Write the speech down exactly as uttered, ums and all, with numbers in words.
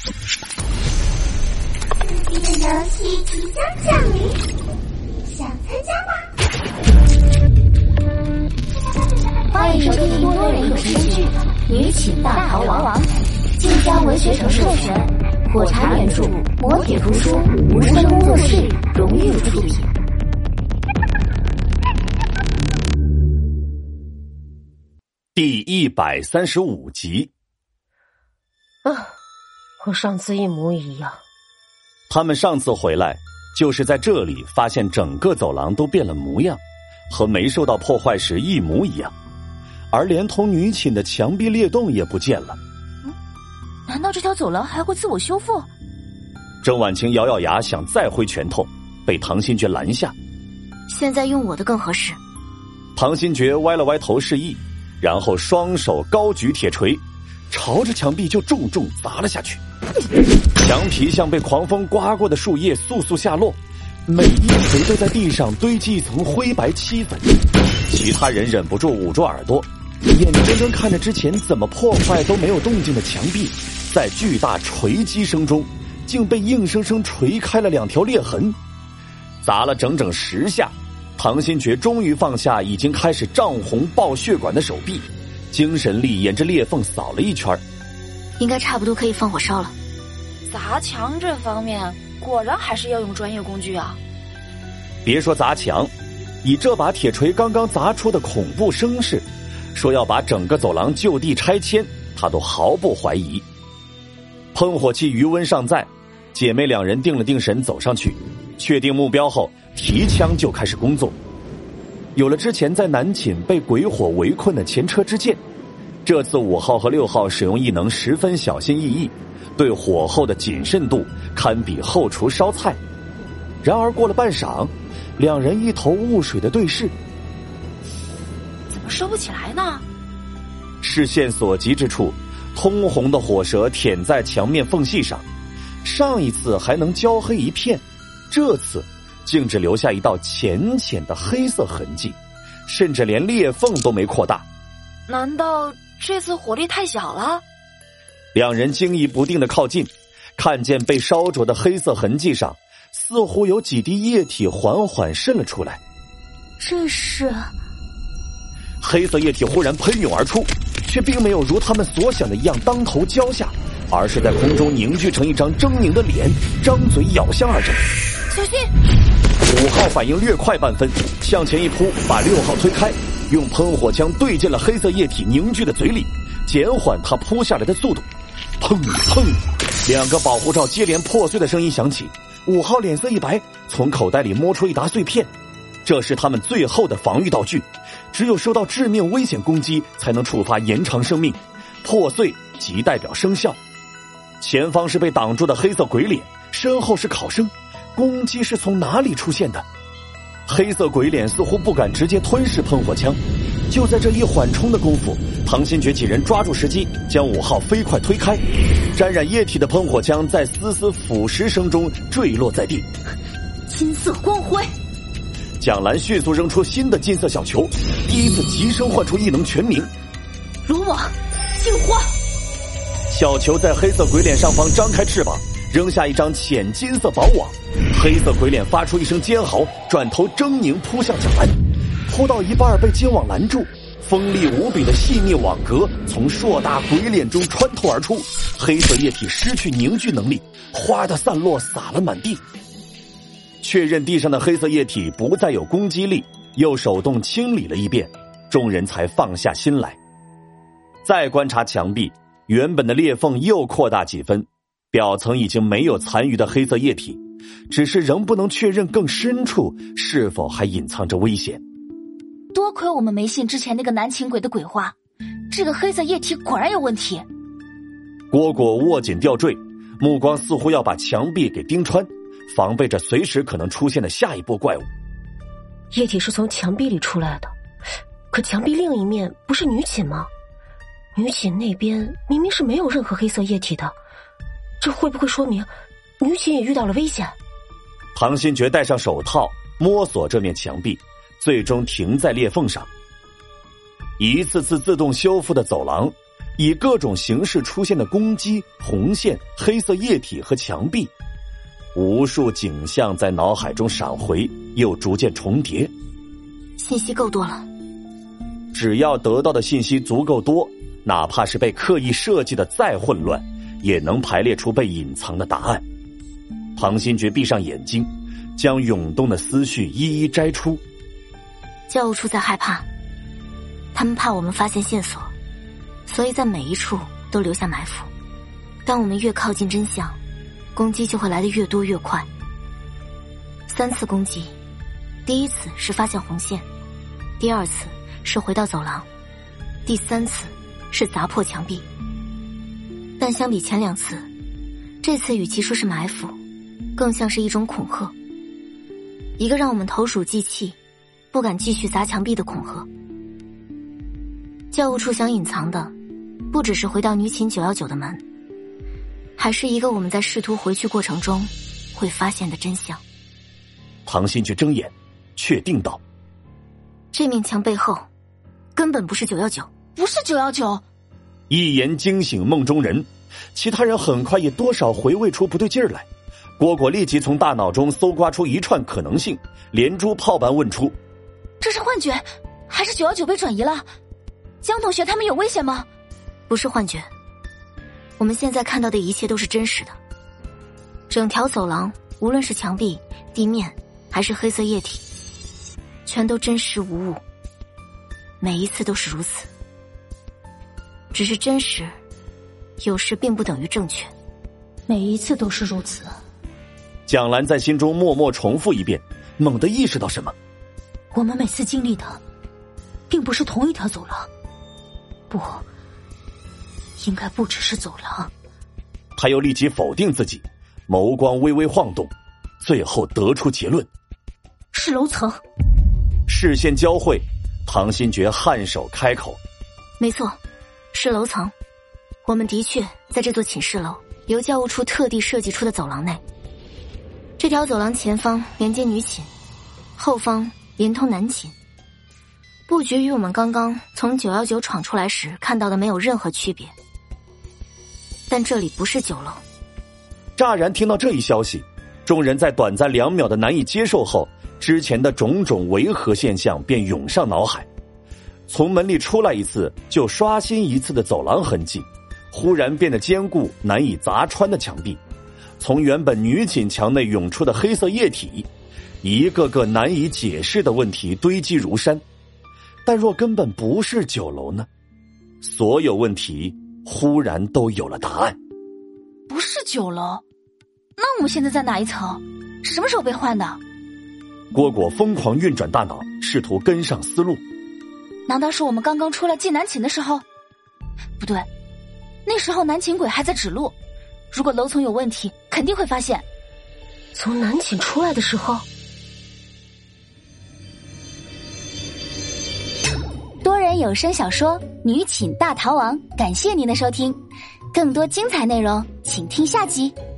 刺激的游戏即将降临，想参加吗？欢迎收听多人有声剧《女寝大逃亡》，晋江文学城授权，火柴原著，磨铁图书，无声工作室荣誉出品。 第一百三十五集。 啊，和上次一模一样。 他们上次回来就是在这里发现整个走廊都变了模样，和没受到破坏时一模一样，而连同女寝的墙壁裂洞也不见了。 嗯，难道这条走廊还会自我修复？ 郑婉晴咬咬牙想再挥拳头，被唐新觉拦下。 现在用我的更合适。 唐新觉歪了歪头示意，然后双手高举铁锤，朝着墙壁就重重砸了下去。墙皮像被狂风刮过的树叶簌簌下落，每一锤都在地上堆积一层灰白漆粉。其他人忍不住捂住耳朵，眼睁睁看着之前怎么破坏都没有动静的墙壁，在巨大锤击声中竟被硬生生锤开了两条裂痕。砸了整整十下，唐新觉终于放下已经开始涨红爆血管的手臂，精神力沿着裂缝扫了一圈， 应该差不多可以放火烧了。 砸墙这方面果然还是要用专业工具啊。 别说砸墙，以这把铁锤刚刚砸出的恐怖声势，说要把整个走廊就地拆迁，他都毫不怀疑。喷火器余温尚在，姐妹两人定了定神走上去，确定目标后提枪就开始工作。有了之前在南寝被鬼火围困的前车之鉴，这次五号和六号使用异能十分小心翼翼，对火候的谨慎度堪比后厨烧菜。然而过了半晌，两人一头雾水的对视， 怎么收不起来呢？ 视线所及之处，通红的火舌舔在墙面缝隙上，上一次还能焦黑一片，这次竟只留下一道浅浅的黑色痕迹，甚至连裂缝都没扩大。 难道这次火力太小了？ 两人惊疑不定地靠近，看见被烧灼的黑色痕迹上似乎有几滴液体缓缓渗了出来。 这是…… 黑色液体忽然喷涌而出，却并没有如他们所想的一样当头浇下，而是在空中凝聚成一张狰狞的脸，张嘴咬向二人。 小心！ 五号反应略快半分，向前一扑，把六号推开，用喷火枪对进了黑色液体凝聚的嘴里，减缓他扑下来的速度。砰砰，两个保护罩接连破碎的声音响起。五号脸色一白，从口袋里摸出一沓碎片，这是他们最后的防御道具，只有受到致命危险攻击才能触发延长生命，破碎即代表生效。前方是被挡住的黑色鬼脸，身后是考生，攻击是从哪里出现的？黑色鬼脸似乎不敢直接吞噬喷火枪，就在这一缓冲的功夫，唐新觉几人抓住时机，将五号飞快推开，沾染液体的喷火枪在丝丝腐蚀声中坠落在地。 金色光辉！ 蒋兰迅速扔出新的金色小球，第一次急声唤出异能全名： 罗网净化。 小球在黑色鬼脸上方张开翅膀，扔下一张浅金色薄网，黑色鬼脸发出一声尖嚎，转头狰狞扑向蒋兰，扑到一半被金网拦住，锋利无比的细密网格从硕大鬼脸中穿透而出，黑色液体失去凝聚能力，哗的散落洒了满地。确认地上的黑色液体不再有攻击力，又手动清理了一遍，众人才放下心来。再观察墙壁，原本的裂缝又扩大几分，表层已经没有残余的黑色液体，只是仍不能确认更深处是否还隐藏着危险。 多亏我们没信之前那个南秦鬼的鬼话，这个黑色液体果然有问题。 蝈蝈握紧吊坠，目光似乎要把墙壁给钉穿，防备着随时可能出现的下一波怪物。 液体是从墙壁里出来的，可墙壁另一面不是女寝吗？女寝那边明明是没有任何黑色液体的，这会不会说明女寝也遇到了危险？ 唐新觉戴上手套，摸索这面墙壁，最终停在裂缝上。一次次自动修复的走廊， 以各种形式出现的公鸡、红线、黑色液体和墙壁，无数景象在脑海中闪回，又逐渐重叠。 信息够多了， 只要得到的信息足够多，哪怕是被刻意设计的再混乱，也能排列出被隐藏的答案。唐新觉闭上眼睛，将涌动的思绪一一摘出。 教务处在害怕，他们怕我们发现线索，所以在每一处都留下埋伏。当我们越靠近真相，攻击就会来得越多越快。三次攻击，第一次是发现红线，第二次是回到走廊，第三次是砸破墙壁。但相比前两次，这次与其说是埋伏，更像是一种恐吓，一个让我们投鼠忌器，不敢继续砸墙壁的恐吓。教务处想隐藏的不只是回到女寝九一九的门，还是一个我们在试图回去过程中会发现的真相。 唐新觉睁眼确定道， 这面墙背后根本不是九一九。 不是九一九。 一言惊醒梦中人，其他人很快也多少回味出不对劲儿来。蝈蝈立即从大脑中搜刮出一串可能性，连珠炮般问出： 这是幻觉还是九一九被转移了？江同学他们有危险吗？ 不是幻觉，我们现在看到的一切都是真实的。整条走廊，无论是墙壁、地面还是黑色液体，全都真实无误，每一次都是如此。只是真实有时并不等于正确， 每一次都是如此。 蒋兰在心中默默重复一遍，猛地意识到什么。 我们每次经历的并不是同一条走廊，不，应该不只是走廊。 他又立即否定自己，眸光微微晃动，最后得出结论： 是楼层。 视线交汇，唐新觉颔首开口： 没错，是楼层。我们的确在这座寝室楼由教务处特地设计出的走廊内。这条走廊前方连接女寝，后方连通男寝，布局与我们刚刚从九一九闯出来时看到的没有任何区别。但这里不是九楼。 乍然听到这一消息，众人在短暂两秒的难以接受后，之前的种种违和现象便涌上脑海。从门里出来一次就刷新一次的走廊痕迹，忽然变得坚固难以砸穿的墙壁，从原本女寝墙内涌出的黑色液体，一个个难以解释的问题堆积如山。但若根本不是九楼呢？所有问题忽然都有了答案。 不是九楼，那我们现在在哪一层？是什么时候被换的？ 蝈蝈疯狂运转大脑，试图跟上思路。 难道是我们刚刚出来进男寝的时候？不对，那时候男寝鬼还在指路，如果楼层有问题肯定会发现。 从男寝出来的时候。 多人有声小说《女寝大逃亡》，感谢您的收听，更多精彩内容请听下集。